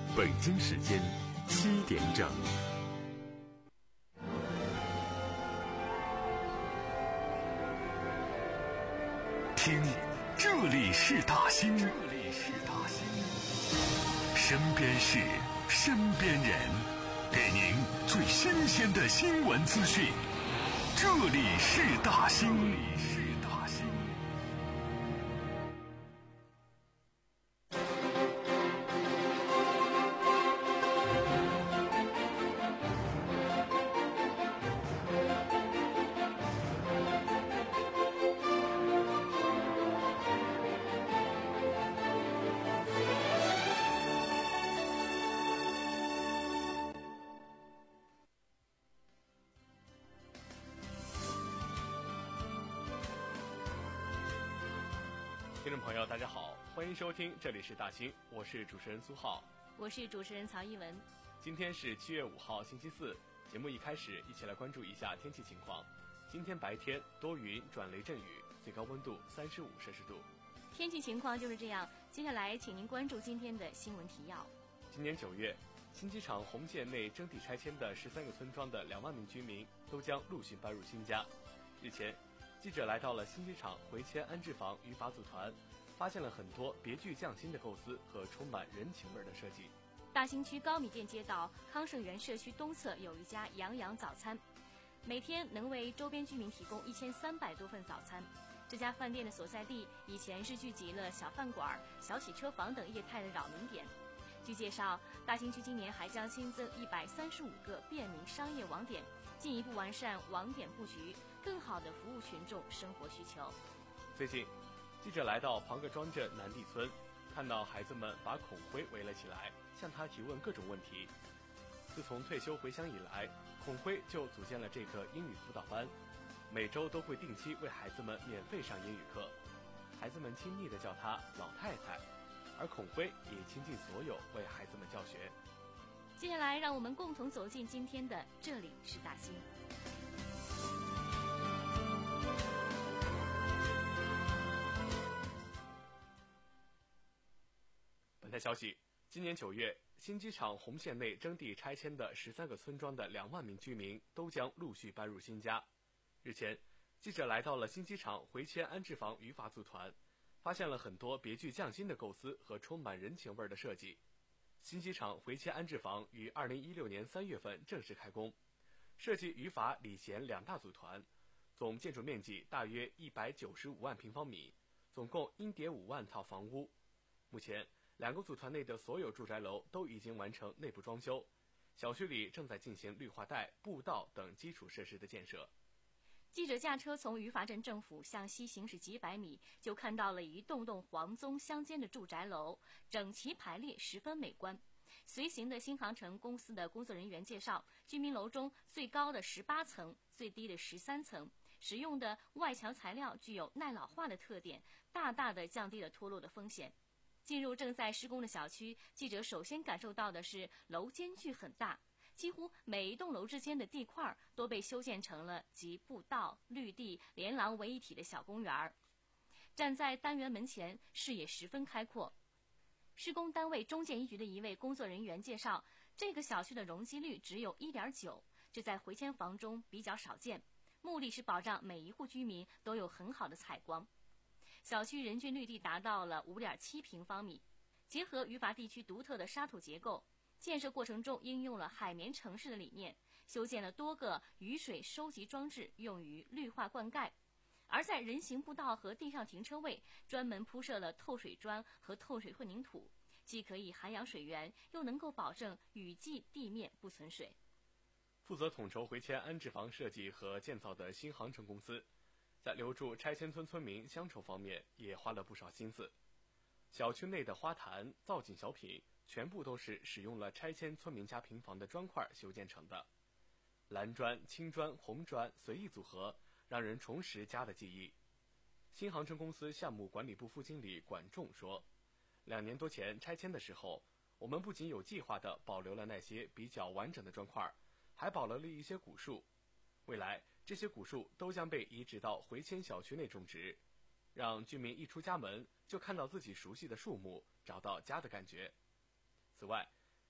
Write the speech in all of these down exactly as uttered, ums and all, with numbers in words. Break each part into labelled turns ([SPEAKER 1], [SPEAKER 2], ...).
[SPEAKER 1] 北京时间七点整。听，这里是大兴，这里是大兴，身边事，身边人，给您最新鲜的新闻资讯。这里是大兴，这里是大兴。
[SPEAKER 2] 听众朋友大家好，欢迎收听这里是大兴，我是主持人苏浩，
[SPEAKER 3] 我是主持人曹一文。
[SPEAKER 2] 今天是七月五号星期四，节目一开始一起来关注一下天气情况。今天白天多云转雷阵雨，最高温度三十五摄氏度。
[SPEAKER 3] 天气情况就是这样，接下来请您关注今天的新闻提要。
[SPEAKER 2] 今年九月，新机场红线内征地拆迁的十三个村庄的两万名居民都将陆续搬入新家。日前，记者来到了新机场回迁安置房与法组团，发现了很多别具匠心的构思和充满人情味的设计。
[SPEAKER 3] 大兴区高米店街道康盛园社区东侧有一家洋洋早餐，每天能为周边居民提供一千三百多份早餐。这家饭店的所在地以前是聚集了小饭馆、小洗车房等业态的扰民点。据介绍，大兴区今年还将新增一百三十五个便民商业网点，进一步完善网点布局，更好地服务群众生活需求。
[SPEAKER 2] 最近，记者来到庞各庄镇南地村，看到孩子们把孔辉围了起来，向他提问各种问题。自从退休回乡以来，孔辉就组建了这个英语辅导班，每周都会定期为孩子们免费上英语课。孩子们亲昵地叫他老太太，而孔辉也倾尽所有为孩子们教学。
[SPEAKER 3] 接下来让我们共同走进今天的这里是大兴。
[SPEAKER 2] 本台消息，今年九月，新机场红线内征地拆迁的十三个村庄的两万名居民都将陆续搬入新家。日前，记者来到了新机场回迁安置房与法组团，发现了很多别具匠心的构思和充满人情味的设计。新机场回迁安置房于二零一六年三月份正式开工，设计语法礼贤两大组团，总建筑面积大约一百九十五万平方米，总共一点五万套房屋。目前，两个组团内的所有住宅楼都已经完成内部装修，小区里正在进行绿化带、步道等基础设施的建设。
[SPEAKER 3] 记者驾车从余法镇政府向西行驶几百米，就看到了一栋栋黄棕相间的住宅楼，整齐排列，十分美观。随行的新航城公司的工作人员介绍，居民楼中最高的十八层，最低的十三层，使用的外墙材料具有耐老化的特点，大大的降低了脱落的风险。进入正在施工的小区，记者首先感受到的是楼间距很大，几乎每一栋楼之间的地块都被修建成了集步道、绿地、连廊为一体的小公园。站在单元门前，视野十分开阔。施工单位中建一局的一位工作人员介绍，这个小区的容积率只有 一点九， 这在回迁房中比较少见，目的是保障每一户居民都有很好的采光。小区人均绿地达到了 五点七平方米，结合余法地区独特的沙土结构，建设过程中应用了海绵城市的理念，修建了多个雨水收集装置，用于绿化灌溉。而在人行步道和地上停车位，专门铺设了透水砖和透水混凝土，既可以涵养水源，又能够保证雨季地面不存水。
[SPEAKER 2] 负责统筹回迁安置房设计和建造的新航城公司，在留住拆迁村村民乡愁方面也花了不少心思。小区内的花坛、造景小品全部都是使用了拆迁村民家平房的砖块修建成的，蓝砖、青砖、红砖随意组合，让人重拾家的记忆。新航城公司项目管理部副经理管仲说，两年多前拆迁的时候，我们不仅有计划地保留了那些比较完整的砖块，还保留了一些古树。未来这些古树都将被移植到回迁小区内种植，让居民一出家门就看到自己熟悉的树木，找到家的感觉。此外，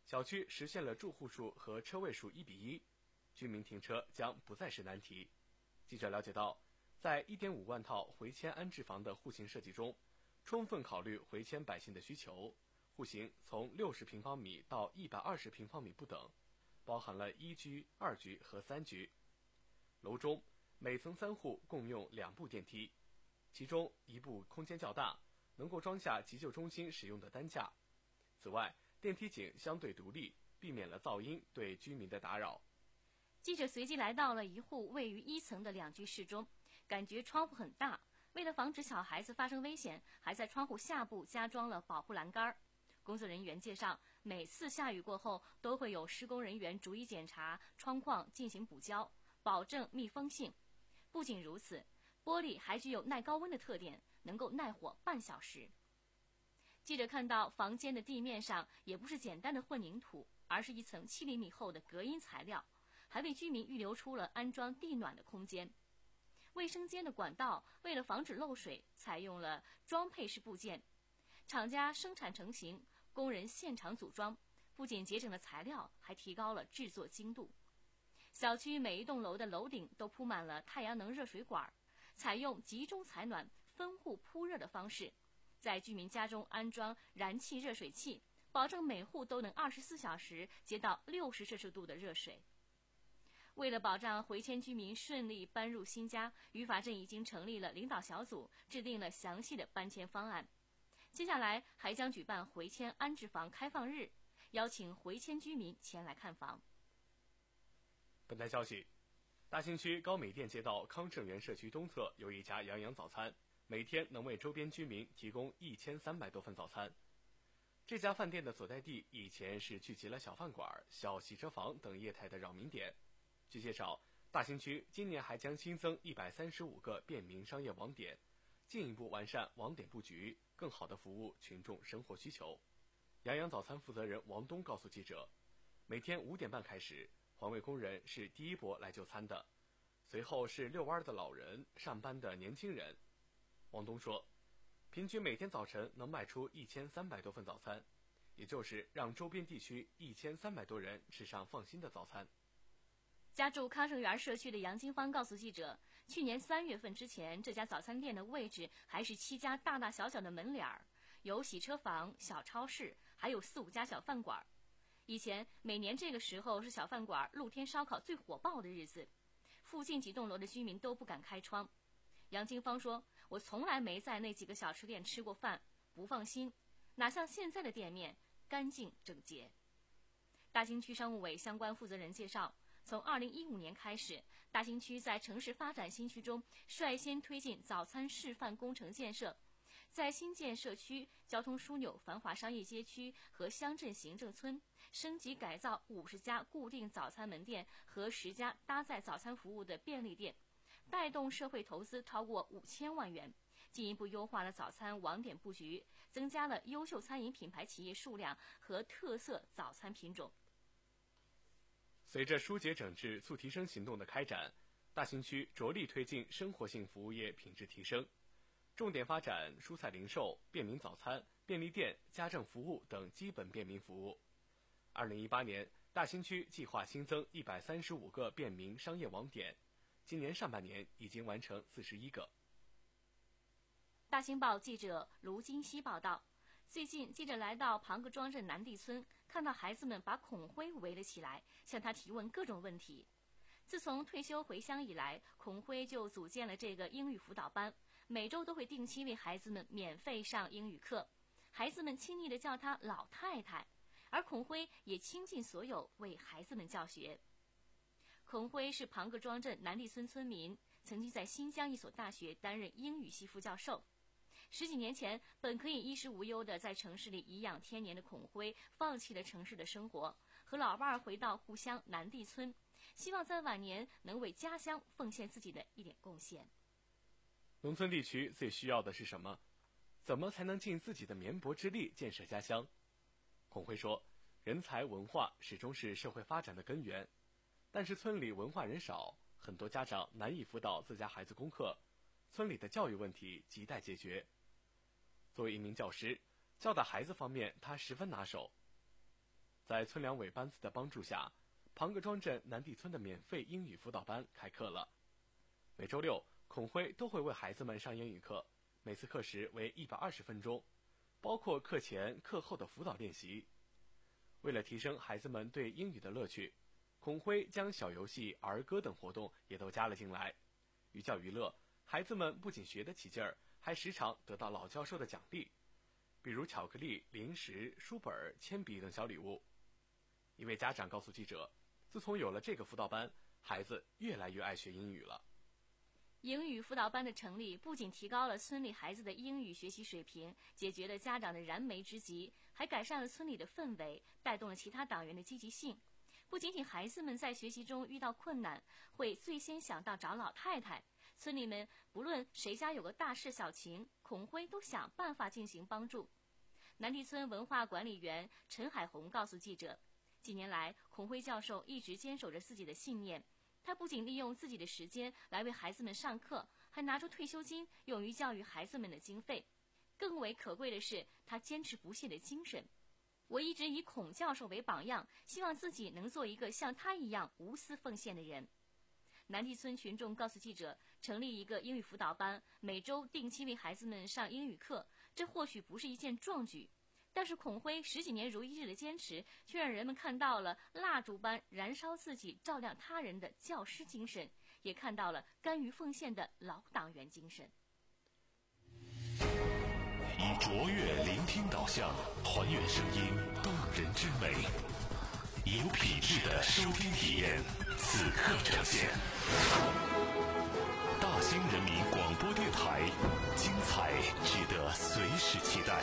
[SPEAKER 2] 小区实现了住户数和车位数一比一，居民停车将不再是难题。记者了解到，在 一点五万套回迁安置房的户型设计中，充分考虑回迁百姓的需求，户型从六十平方米到一百二十平方米不等，包含了一居、二居和三居。楼中每层三户共用两部电梯，其中一部空间较大，能够装下急救中心使用的担架。此外，电梯井相对独立，避免了噪音对居民的打扰。
[SPEAKER 3] 记者随即来到了一户位于一层的两居室中，感觉窗户很大，为了防止小孩子发生危险，还在窗户下部加装了保护栏杆。工作人员介绍，每次下雨过后，都会有施工人员逐一检查窗框进行补胶，保证密封性。不仅如此，玻璃还具有耐高温的特点，能够耐火半小时。记者看到房间的地面上也不是简单的混凝土，而是一层七厘米厚的隔音材料，还为居民预留出了安装地暖的空间。卫生间的管道为了防止漏水，采用了装配式部件，厂家生产成型，工人现场组装，不仅节省了材料，还提高了制作精度。小区每一栋楼的楼顶都铺满了太阳能热水管，采用集中采暖、分户铺热的方式，在居民家中安装燃气热水器，保证每户都能二十四小时接到六十摄氏度的热水。为了保障回迁居民顺利搬入新家，于法镇已经成立了领导小组，制定了详细的搬迁方案。接下来还将举办回迁安置房开放日，邀请回迁居民前来看房。
[SPEAKER 2] 本台消息，大兴区高美店街道康盛园社区东侧有一家洋洋早餐，每天能为周边居民提供一千三百多份早餐。这家饭店的所在地以前是聚集了小饭馆、小洗车房等业态的扰民点。据介绍，大兴区今年还将新增一百三十五个便民商业网点，进一步完善网点布局，更好地服务群众生活需求。洋洋早餐负责人王东告诉记者，每天五点半开始，环卫工人是第一波来就餐的，随后是遛弯的老人、上班的年轻人。王东说，平均每天早晨能卖出一千三百多份早餐，也就是让周边地区一千三百多人吃上放心的早餐。
[SPEAKER 3] 家住康盛园社区的杨金芳告诉记者，去年三月份之前，这家早餐店的位置还是七家大大小小的门脸儿，有洗车房、小超市，还有四五家小饭馆。以前每年这个时候是小饭馆露天烧烤最火爆的日子，附近几栋楼的居民都不敢开窗。杨金芳说，我从来没在那几个小吃店吃过饭，不放心，哪像现在的店面干净整洁。大兴区商务委相关负责人介绍，从二零一五年开始，大兴区在城市发展新区中率先推进早餐示范工程建设，在新建社区、交通枢纽、繁华商业街区和乡镇行政村升级改造五十家固定早餐门店和十家搭载早餐服务的便利店，带动社会投资超过五千万元，进一步优化了早餐网点布局，增加了优秀餐饮品牌企业数量和特色早餐品种。
[SPEAKER 2] 随着疏解整治促提升行动的开展，大兴区着力推进生活性服务业品质提升，重点发展蔬菜零售、便民早餐、便利店、家政服务等基本便民服务。二零一八年，大兴区计划新增一百三十五个便民商业网点，今年上半年已经完成四十一个。
[SPEAKER 3] 大兴报记者卢金熙报道，最近记者来到庞各庄镇南地村，看到孩子们把孔辉围了起来，向他提问各种问题。自从退休回乡以来，孔辉就组建了这个英语辅导班，每周都会定期为孩子们免费上英语课，孩子们亲昵地叫他老太太，而孔辉也倾尽所有为孩子们教学。孔辉是庞各庄镇南地村村民，曾经在新疆一所大学担任英语系副教授。十几年前，本可以衣食无忧地在城市里颐养天年的孔辉，放弃了城市的生活，和老伴儿回到故乡南地村，希望在晚年能为家乡奉献自己的一点贡献。
[SPEAKER 2] 农村地区最需要的是什么？怎么才能尽自己的绵薄之力建设家乡？孔辉说，人才文化始终是社会发展的根源，但是村里文化人少，很多家长难以辅导自家孩子功课，村里的教育问题亟待解决。作为一名教师，教导孩子方面他十分拿手。 在村两委班子的帮助下，庞各庄镇南地村的免费英语辅导班开课了。每周六，孔辉都会为孩子们上英语课，每次课时为一百二十分钟，包括课前、课后的辅导练习。为了提升孩子们对英语的乐趣，孔辉将小游戏、儿歌等活动也都加了进来。寓教于乐，孩子们不仅学得起劲儿，还时常得到老教授的奖励，比如巧克力、零食、书本、铅笔等小礼物。一位家长告诉记者，自从有了这个辅导班，孩子越来越爱学英语了。
[SPEAKER 3] 英语辅导班的成立不仅提高了村里孩子的英语学习水平，解决了家长的燃眉之急，还改善了村里的氛围，带动了其他党员的积极性。不仅仅孩子们在学习中遇到困难，会最先想到找老太太，村里们不论谁家有个大事小情，孔辉都想办法进行帮助。南地村文化管理员陈海红告诉记者，几年来，孔辉教授一直坚守着自己的信念。他不仅利用自己的时间来为孩子们上课，还拿出退休金用于教育孩子们的经费。更为可贵的是，他坚持不懈的精神。我一直以孔教授为榜样，希望自己能做一个像他一样无私奉献的人。南地村群众告诉记者，成立一个英语辅导班，每周定期为孩子们上英语课，这或许不是一件壮举，但是孔辉十几年如一日的坚持，却让人们看到了蜡烛般燃烧自己照亮他人的教师精神，也看到了甘于奉献的老党员精神。
[SPEAKER 1] 以卓越聆听导向，还原声音动人之美，以有品质的收听体验，此刻呈现。大兴人民广播电台，精彩值得随时期待。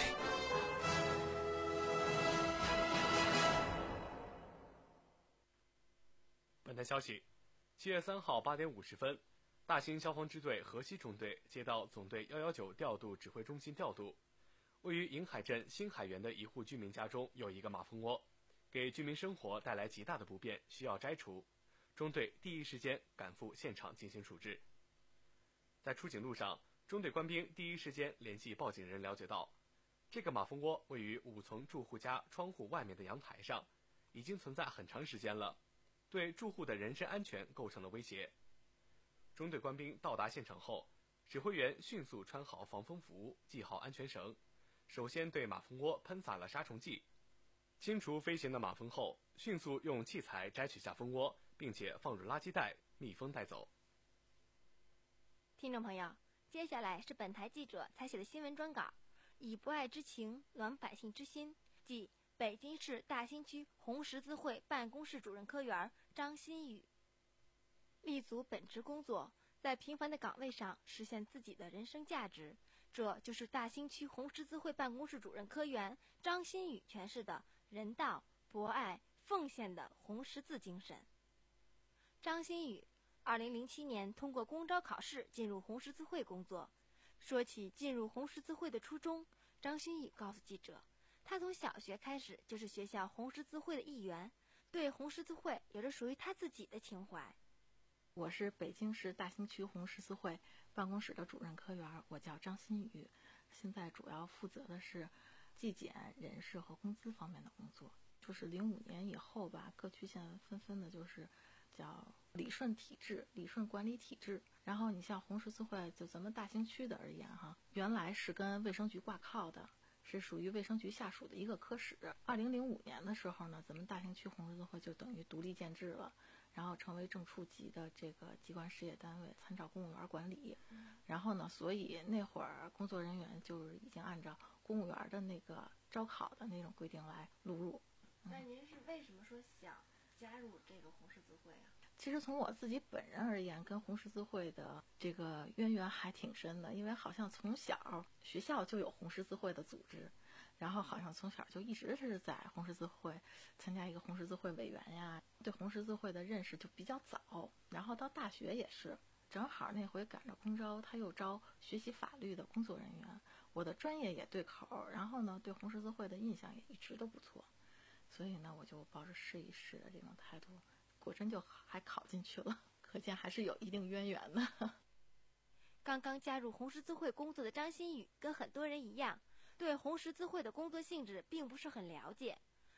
[SPEAKER 2] 本台消息，七月三号八点五十分，大兴消防支队河西中队接到总队一一九调度指挥中心调度，位于银海镇新海园的一户居民家中有一个马蜂窝，给居民生活带来极大的不便，需要摘除。中队第一时间赶赴现场进行处置。在出警路上，中队官兵第一时间联系报警人了解到，这个马蜂窝位于五层住户家窗户外面的阳台上，已经存在很长时间了，对住户的人身安全构成了威胁。中队官兵到达现场后，指挥员迅速穿好防风服，系好安全绳，首先对马蜂窝喷洒了杀虫剂，清除飞行的马蜂后，迅速用器材摘取下蜂窝，并且放入垃圾袋密封带走。
[SPEAKER 4] 听众朋友，接下来是本台记者采写的新闻专稿，以博爱之情暖百姓之心，即北京市大兴区红十字会办公室主任科员张新宇。立足本职工作，在平凡的岗位上实现自己的人生价值，这就是大兴区红十字会办公室主任科员张新宇诠释的人道、博爱、奉献的红十字精神。张新宇二零零七年通过公招考试进入红十字会工作。说起进入红十字会的初衷，张新宇告诉记者，他从小学开始就是学校红十字会的一员，对红十字会有着属于他自己的情怀。
[SPEAKER 5] 我是北京市大兴区红十字会办公室的主任科员，我叫张新宇，现在主要负责的是纪检、人事和工资方面的工作。就是零五年以后吧，各区现在纷纷的就是叫理顺体制、理顺管理体制。然后你像红十字会，就咱们大兴区的而言哈，原来是跟卫生局挂靠的，是属于卫生局下属的一个科室。二零零五年的时候呢，咱们大兴区红十字会就等于独立建制了，然后成为正处级的这个机关事业单位，参照公务员管理。然后呢，所以那会儿工作人员就是已经按照公务员的那个招考的那种规定来录入。
[SPEAKER 4] 那您是为什么说想加入这个红十字会啊？
[SPEAKER 5] 其实从我自己本人而言，跟红十字会的这个渊源还挺深的，因为好像从小学校就有红十字会的组织，然后好像从小就一直是在红十字会参加一个红十字会委员呀，对红十字会的认识就比较早。然后到大学也是，正好那回赶着公招，他又招学习法律的工作人员，我的专业也对口，然后呢，对红十字会的印象也一直都不错，所以呢，我就抱着试一试的这种态度，果真就还考进去了，可见还是有一定渊源的。
[SPEAKER 4] 刚刚加入红十字会工作的张新宇跟很多人一样，对红十字会的工作性质并不是很了解。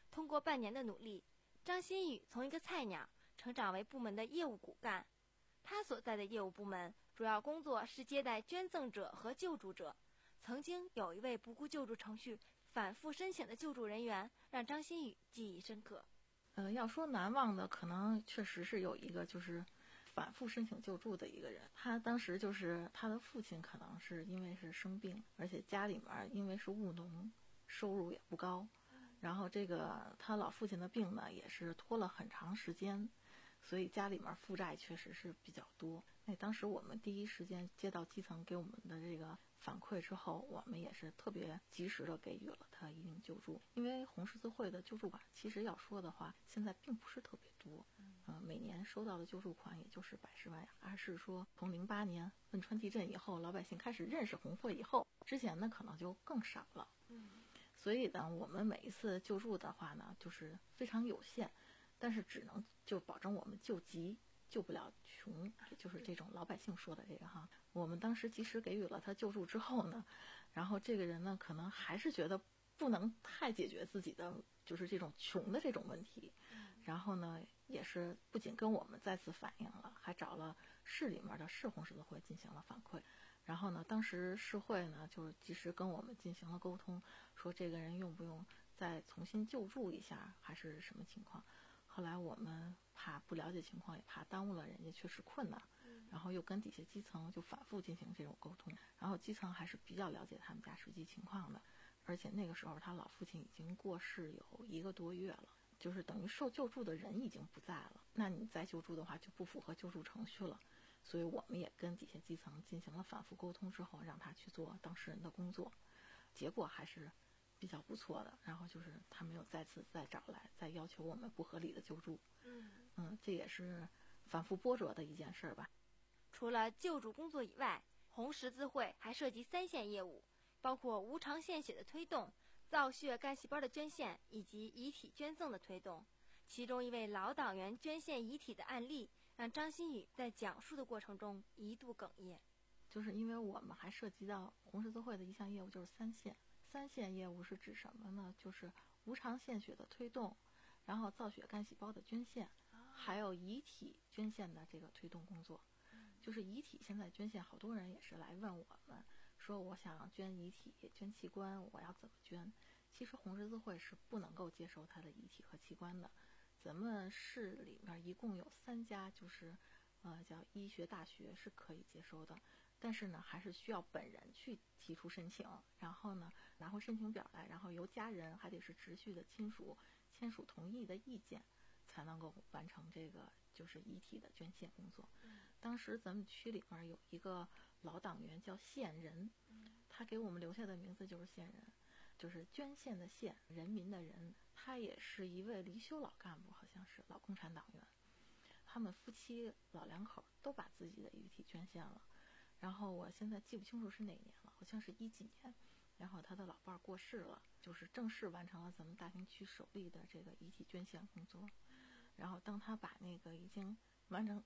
[SPEAKER 4] 通过半年的努力，张新宇从一个菜鸟成长为部门的业务骨干。他所在的业务部门主要工作是接待捐赠者和救助者。曾经有一位不顾救助程序反复申请的救助人员，让张新宇记忆深刻。
[SPEAKER 5] 呃，要说难忘的，可能确实是有一个就是反复申请救助的一个人。他当时就是他的父亲可能是因为是生病，而且家里面因为是务农，收入也不高，然后这个他老父亲的病呢也是拖了很长时间，所以家里面负债确实是比较多。那当时我们第一时间接到基层给我们的这个反馈之后，我们也是特别及时的给予了他一定救助。因为红十字会的救助款其实要说的话现在并不是特别多，嗯、呃，每年收到的救助款也就是百十万，而是说从零八年汶川地震以后，老百姓开始认识红会以后，之前呢可能就更少了。嗯，所以呢我们每一次救助的话呢就是非常有限，但是只能就保证我们救急救不了穷，就是这种老百姓说的这个哈。我们当时及时给予了他救助之后呢，然后这个人呢可能还是觉得不能太解决自己的就是这种穷的这种问题，然后呢也是不仅跟我们再次反映了，还找了市里面的市红十字会进行了反馈。然后呢当时市会呢就是及时跟我们进行了沟通，说这个人用不用再重新救助一下，还是什么情况。后来我们怕不了解情况，也怕耽误了人家确实困难，然后又跟底下基层就反复进行这种沟通，然后基层还是比较了解他们家实际情况的。而且那个时候他老父亲已经过世有一个多月了，就是等于受救助的人已经不在了，那你再救助的话就不符合救助程序了。所以我们也跟底下基层进行了反复沟通之后，让他去做当事人的工作，结果还是比较不错的。然后就是他没有再次再找来再要求我们不合理的救助。嗯嗯，这也是反复波折的一件事吧。
[SPEAKER 4] 除了救助工作以外，红十字会还涉及三线业务，包括无偿献血的推动、造血干细胞的捐献以及遗体捐赠的推动。其中一位老党员捐献遗体的案例，让张新宇在讲述的过程中一度哽咽。
[SPEAKER 5] 就是因为我们还涉及到红十字会的一项业务，就是三线。三线业务是指什么呢？就是无偿献血的推动，然后造血干细胞的捐献，还有遗体捐献的这个推动工作。就是遗体现在捐献，好多人也是来问我们说，我想捐遗体捐器官，我要怎么捐？其实红十字会是不能够接受他的遗体和器官的。咱们市里面一共有三家就是呃叫医学大学是可以接收的，但是呢还是需要本人去提出申请，然后呢拿回申请表来，然后由家人还得是直系的亲属签署同意的意见，才能够完成这个就是遗体的捐献工作。当时咱们区里面有一个老党员叫县人，他给我们留下的名字就是县人，就是捐献的献，人民的人。他也是一位离休老干部，好像是老共产党员。他们夫妻老两口都把自己的遗体捐献了，然后我现在记不清楚是哪年了，好像是一几年。然后他的老伴儿过世了，就是正式完成了咱们大兴区首例的这个遗体捐献工作。然后当他把那个已经完成，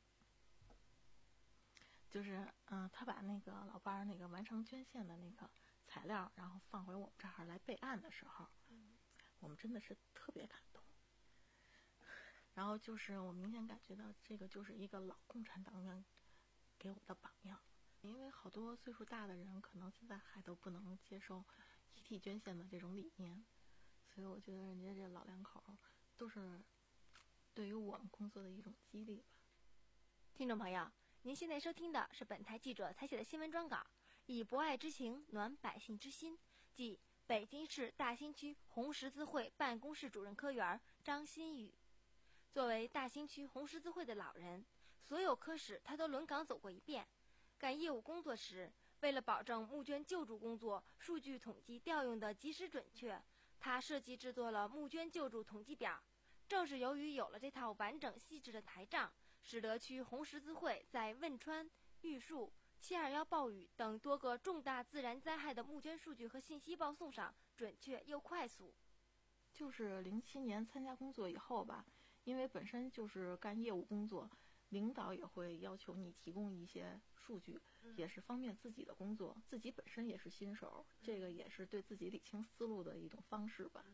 [SPEAKER 5] 就是嗯、呃，他把那个老伴儿那个完成捐献的那个材料，然后放回我们这儿来备案的时候，我们真的是特别感动。然后就是我明显感觉到这个就是一个老共产党员给我的榜样，因为好多岁数大的人可能现在还都不能接受遗体捐献的这种理念，所以我觉得人家这老两口都是对于我们工作的一种激励吧。
[SPEAKER 4] 听众朋友，您现在收听的是本台记者采写的新闻专稿，以博爱之情暖百姓之心，即北京市大兴区红十字会办公室主任科员张新宇。作为大兴区红十字会的老人，所有科室他都轮岗走过一遍。干业务工作时，为了保证募捐救助工作数据统计调用的及时准确，他设计制作了募捐救助统计表。正是由于有了这套完整细致的台账，使得区红十字会在汶川、玉树、七二一暴雨等多个重大自然灾害的募捐数据和信息报送上准确又快速。
[SPEAKER 5] 就是零七年参加工作以后吧，因为本身就是干业务工作，领导也会要求你提供一些数据，嗯、也是方便自己的工作。自己本身也是新手，嗯、这个也是对自己理清思路的一种方式吧。嗯、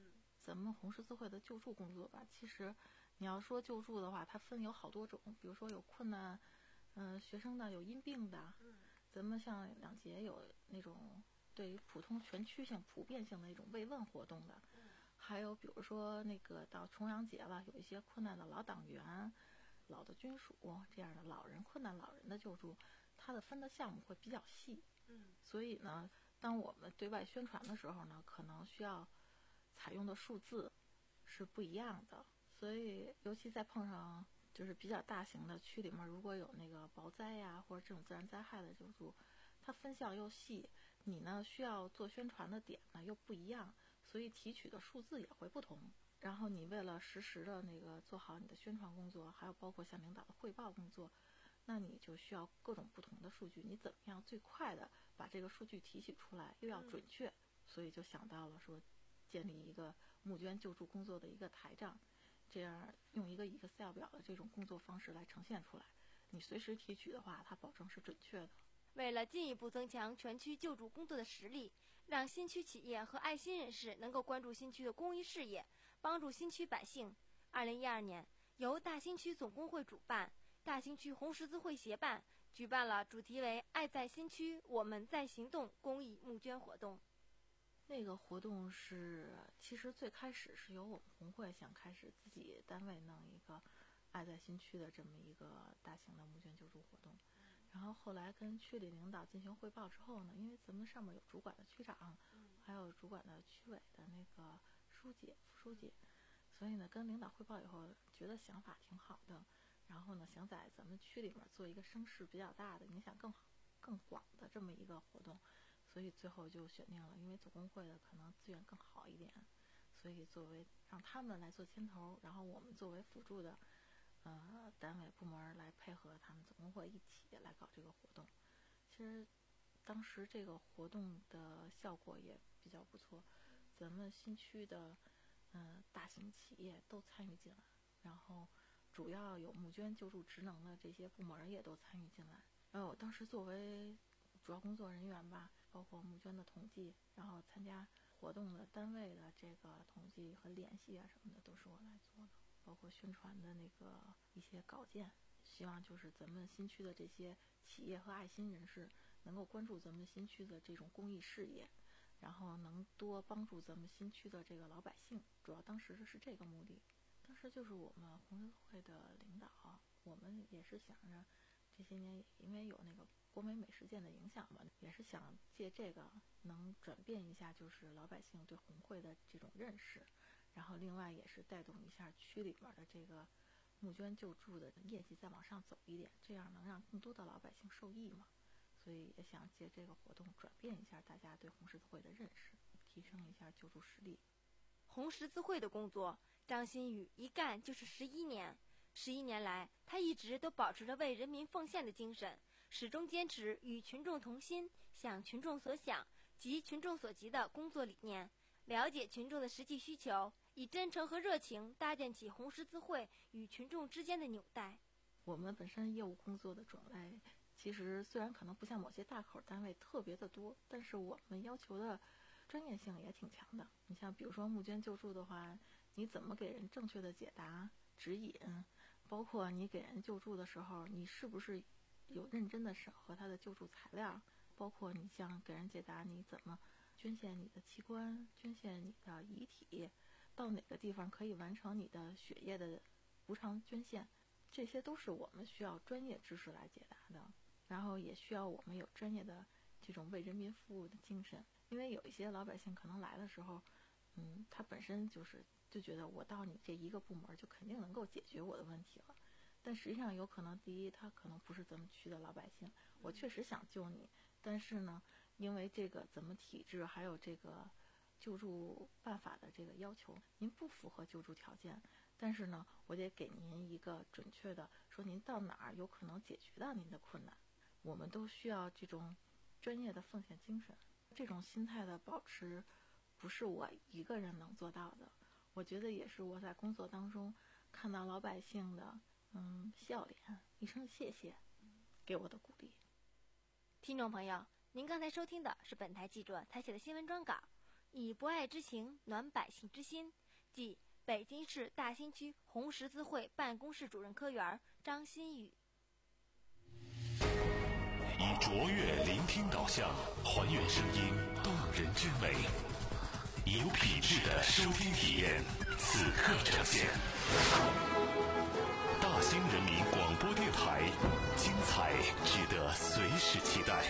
[SPEAKER 5] 咱们红十字会的救助工作吧，其实你要说救助的话，它分有好多种，比如说有困难，嗯、呃，学生的有因病的，咱们像两节有那种对于普通全区性、普遍性的一种慰问活动的，还有比如说那个到重阳节了，有一些困难的老党员、老的军属这样的老人困难老人的救助，它的分的项目会比较细，
[SPEAKER 4] 嗯，
[SPEAKER 5] 所以呢，当我们对外宣传的时候呢，可能需要采用的数字是不一样的，所以尤其在碰上就是比较大型的区里面，如果有那个雹灾呀或者这种自然灾害的救助，它分项又细，你呢需要做宣传的点呢又不一样，所以提取的数字也会不同。然后你为了实时的那个做好你的宣传工作，还有包括向领导的汇报工作，那你就需要各种不同的数据，你怎么样最快的把这个数据提取出来，又要准确，嗯、所以就想到了说建立一个募捐救助工作的一个台账，这样用一个 Excel 表的这种工作方式来呈现出来，你随时提取的话，它保证是准确的。
[SPEAKER 4] 为了进一步增强全区救助工作的实力，让新区企业和爱心人士能够关注新区的公益事业，帮助新区百姓，二零一二年，由大兴区总工会主办，大兴区红十字会协办，举办了主题为“爱在新区，我们在行动”公益募捐活动。
[SPEAKER 5] 那个活动是，其实最开始是由我们红会想开始自己单位弄一个“爱在新区”的这么一个大型的募捐救助活动。然后后来跟区里领导进行汇报之后呢，因为咱们上面有主管的区长，还有主管的区委的那个书记、副书记，所以呢跟领导汇报以后，觉得想法挺好的，然后呢想在咱们区里面做一个声势比较大的、影响更好、更广的这么一个活动，所以最后就选定了，因为总工会的可能资源更好一点，所以作为让他们来做牵头，然后我们作为辅助的。呃，单位部门来配合他们总工会一起来搞这个活动。其实当时这个活动的效果也比较不错，咱们新区的呃大型企业都参与进来，然后主要有募捐救助职能的这些部门也都参与进来。然后我当时作为主要工作人员吧，包括募捐的统计，然后参加活动的单位的这个统计和联系啊什么的，都是我来做的。包括宣传的那个一些稿件，希望就是咱们新区的这些企业和爱心人士能够关注咱们新区的这种公益事业，然后能多帮助咱们新区的这个老百姓，主要当时是这个目的。当时就是我们红十字会的领导，我们也是想着这些年因为有那个国美美食界的影响嘛，也是想借这个能转变一下就是老百姓对红会的这种认识，然后另外也是带动一下区里边的这个募捐救助的业绩再往上走一点，这样能让更多的老百姓受益嘛。所以也想借这个活动转变一下大家对红十字会的认识，提升一下救助实力。
[SPEAKER 4] 红十字会的工作，张馨予一干就是十一年。十一年来，他一直都保持着为人民奉献的精神，始终坚持与群众同心、想群众所想、急群众所急的工作理念，了解群众的实际需求，以真诚和热情搭建起红十字会与群众之间的纽带。
[SPEAKER 5] 我们本身业务工作的种类，其实虽然可能不像某些大口单位特别的多，但是我们要求的专业性也挺强的。你像比如说募捐救助的话，你怎么给人正确的解答指引，包括你给人救助的时候，你是不是有认真的审核他的救助材料，包括你像给人解答你怎么捐献你的器官，捐献你的遗体，到哪个地方可以完成你的血液的无偿捐献，这些都是我们需要专业知识来解答的，然后也需要我们有专业的这种为人民服务的精神。因为有一些老百姓可能来的时候，嗯，他本身就是就觉得我到你这一个部门就肯定能够解决我的问题了，但实际上有可能第一他可能不是咱们区的老百姓，我确实想救你，但是呢因为这个咱们体制还有这个救助办法的这个要求，您不符合救助条件，但是呢我得给您一个准确的说您到哪儿有可能解决到您的困难。我们都需要这种专业的奉献精神，这种心态的保持不是我一个人能做到的，我觉得也是我在工作当中看到老百姓的嗯笑脸，一声谢谢给我的鼓励。
[SPEAKER 4] 听众朋友，您刚才收听的是本台记者采写的新闻专稿，以博爱之情暖百姓之心。 即北京市大兴区红十字会办公室主任科员张新宇。
[SPEAKER 1] 以卓越聆听导向，还原声音动人之美，以有品质的收听体验，此刻呈现。大兴人民广播电台，精彩值得随时期待。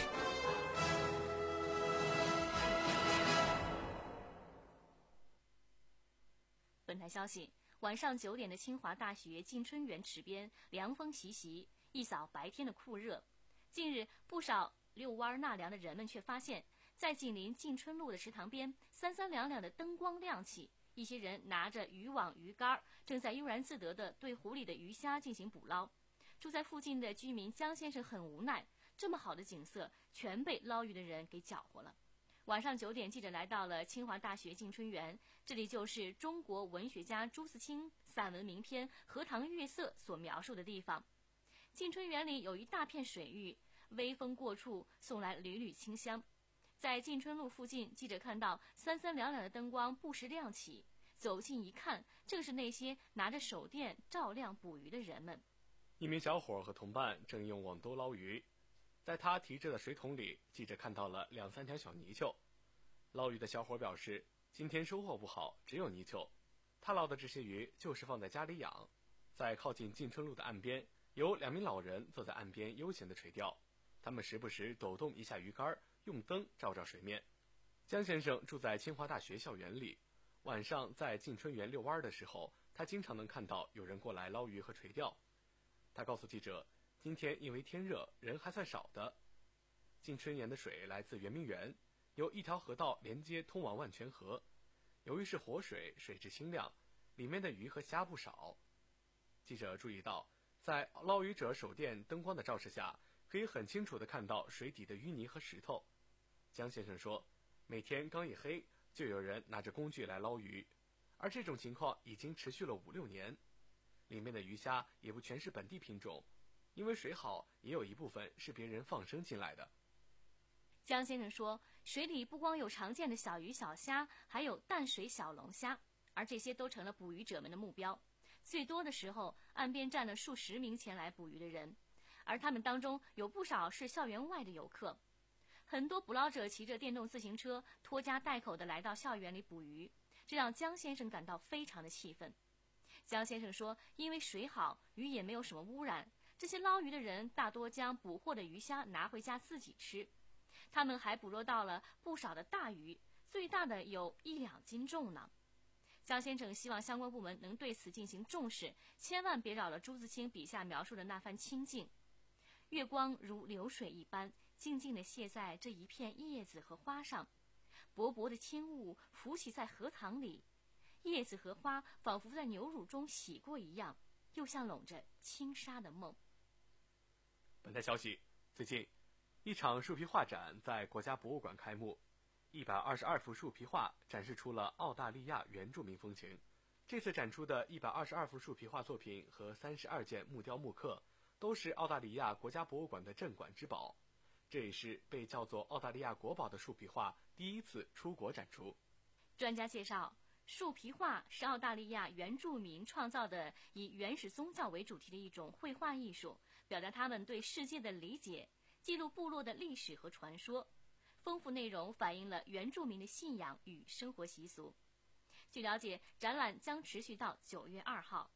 [SPEAKER 3] 本台消息，晚上九点的清华大学进春园池边，凉风习习，一扫白天的酷热。近日，不少遛弯纳凉的人们却发现，在紧邻进春路的池塘边，三三两两的灯光亮起，一些人拿着渔网、鱼竿，正在悠然自得地对湖里的鱼虾进行捕捞。住在附近的居民江先生很无奈，这么好的景色全被捞鱼的人给搅和了。晚上九点，记者来到了清华大学进春园，这里就是中国文学家朱自清散文名篇《荷塘月色》所描述的地方。进春园里有一大片水域，微风过处，送来缕缕清香。在进春路附近，记者看到三三两两的灯光不时亮起，走近一看，正是那些拿着手电照亮捕鱼的人们。
[SPEAKER 2] 一名小伙和同伴正用网兜捞鱼，在他提着的水桶里，记者看到了两三条小泥鳅。捞鱼的小伙表示，今天收获不好，只有泥鳅。他捞的这些鱼就是放在家里养。在靠近进春路的岸边，有两名老人坐在岸边悠闲地垂钓，他们时不时抖动一下鱼竿，用灯照照水面。江先生住在清华大学校园里，晚上在进春园遛弯的时候，他经常能看到有人过来捞鱼和垂钓。他告诉记者，今天因为天热，人还算少的。进春园的水来自圆明园，有一条河道连接通往万泉河。由于是活水，水质清亮，里面的鱼和虾不少。记者注意到，在捞鱼者手电灯光的照射下，可以很清楚地看到水底的淤泥和石头。江先生说，每天刚一黑，就有人拿着工具来捞鱼，而这种情况已经持续了五六年。里面的鱼虾也不全是本地品种，因为水好，也有一部分是别人放生进来的。
[SPEAKER 3] 江先生说，水里不光有常见的小鱼小虾，还有淡水小龙虾，而这些都成了捕鱼者们的目标。最多的时候，岸边站了数十名前来捕鱼的人，而他们当中有不少是校园外的游客。很多捕捞者骑着电动自行车，拖家带口地来到校园里捕鱼，这让江先生感到非常的气愤。江先生说，因为水好，鱼也没有什么污染，这些捞鱼的人大多将捕获的鱼虾拿回家自己吃。他们还捕捉到了不少的大鱼，最大的有一两斤重呢。江先生希望相关部门能对此进行重视，千万别扰了朱自清笔下描述的那番清静。月光如流水一般，静静地泻在这一片叶子和花上，薄薄的轻雾浮起在荷塘里，叶子和花仿佛在牛乳中洗过一样，又像笼着轻纱的梦。
[SPEAKER 2] 本台消息，最近一场树皮画展在国家博物馆开幕，一百二十二幅树皮画展示出了澳大利亚原住民风情。这次展出的一百二十二幅树皮画作品和三十二件木雕木刻，都是澳大利亚国家博物馆的镇馆之宝。这也是被叫做澳大利亚国宝的树皮画第一次出国展出。
[SPEAKER 3] 专家介绍，树皮画是澳大利亚原住民创造的以原始宗教为主题的一种绘画艺术，表达他们对世界的理解，记录部落的历史和传说，丰富内容反映了原住民的信仰与生活习俗。据了解，展览将持续到九月二号。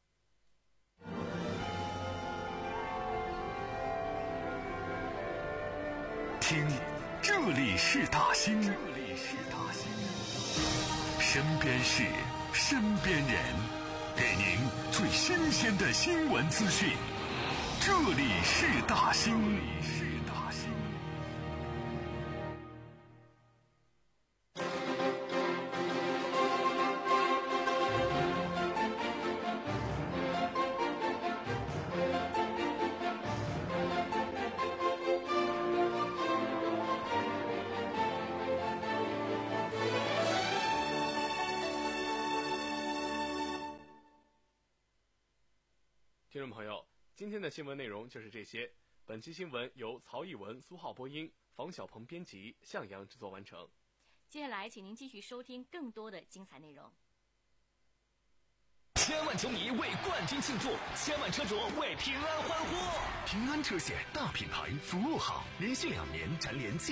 [SPEAKER 1] 听，这里是大兴，这里是大兴，身边事，身边人，给您最新鲜的新闻资讯。这里是大兴，这里是大兴。
[SPEAKER 2] 听众朋友，今天的新闻内容就是这些。本期新闻由曹艺文、苏浩播音，房小鹏编辑，向阳制作完成。
[SPEAKER 3] 接下来，请您继续收听更多的精彩内容。
[SPEAKER 6] 千万球迷为冠军庆祝，千万车主为平安欢呼。
[SPEAKER 1] 平安车险大品牌，服务好，连续两年蝉联